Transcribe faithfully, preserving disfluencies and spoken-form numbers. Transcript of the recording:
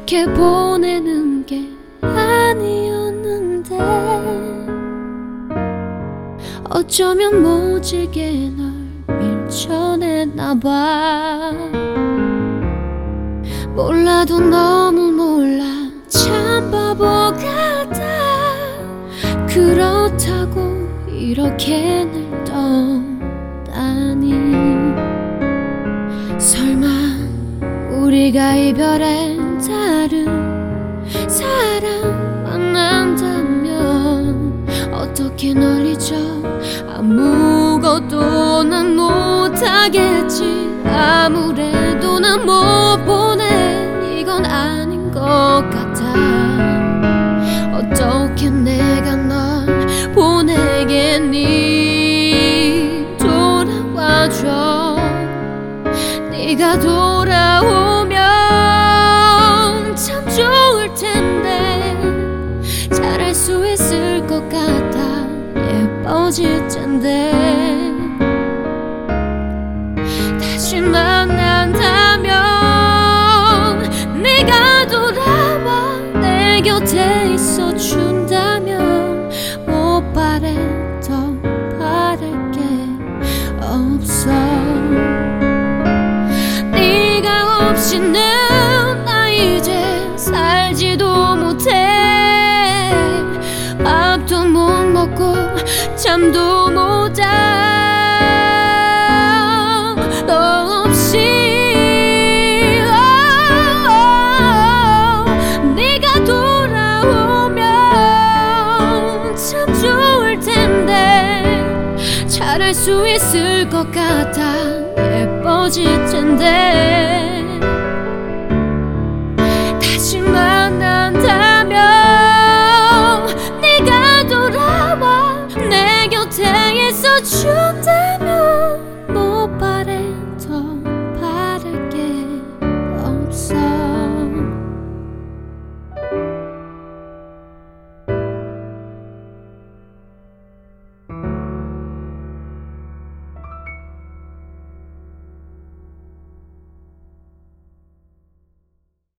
이렇게 보내는 게 아니었는데 어쩌면 모질게 널 밀쳐냈나봐. 몰라도 너무 몰라 참 바보 같아. 그렇다고 이렇게 날 떠나니 설마 우리가 이별해 다른 사람 만난다면 어떻게 널 잊어. 아무것도 난 못하겠지. 아무래도 난 못 보내. 이건 아닌 것 같아. 어떻게 내가 널 보내겠니. 돌아와줘. 네가 돌아오면 참 좋을 텐데 잘할 수 있을 것 같아. 예뻐질 텐데 다시 만난다면 네가 돌아와 내 곁에 있어 준다면 못 바래 더 바랄 게 없어. 네가 없이는 나 이제 살지도 못해. 밥도 못 먹고 잠도 못 자. 너 없이 oh, 네가 돌아오면 참 좋을 텐데 잘할 수 있을 것 같아. 예뻐질 텐데